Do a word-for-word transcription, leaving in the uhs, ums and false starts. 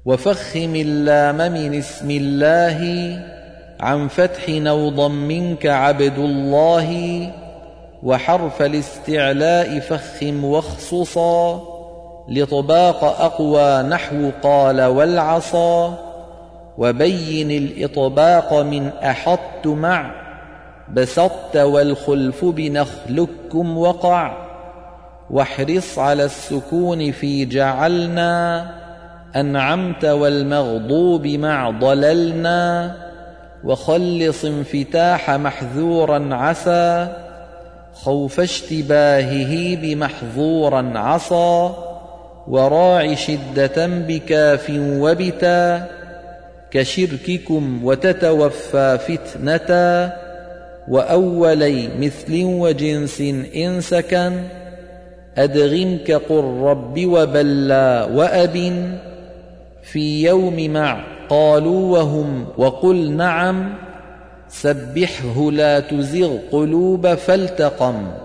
وفخم اللام من اسم الله عن فتح نوضا منك عبد الله، وحرف الاستعلاء فخم واخصصا لطباق أقوى نحو قال والعصا، وبين الإطباق من أحط مع بسطت والخلف بنخلكم وقع، واحرص على السكون في جعلنا أنعمت والمغضوب مع ضللنا، وخلص انفتاح محذورا عسى خوف اشتباهه بمحظورا عصى، وراع شدة بكاف وبتا كشرككم وتتوفى فتنة، وأولي مثل وجنس إن سكن أدغم كقل رب وبلى وأب، في يوم مع قالوا وهم وقل نعم سبحه لا تزغ قلوب فالتقم.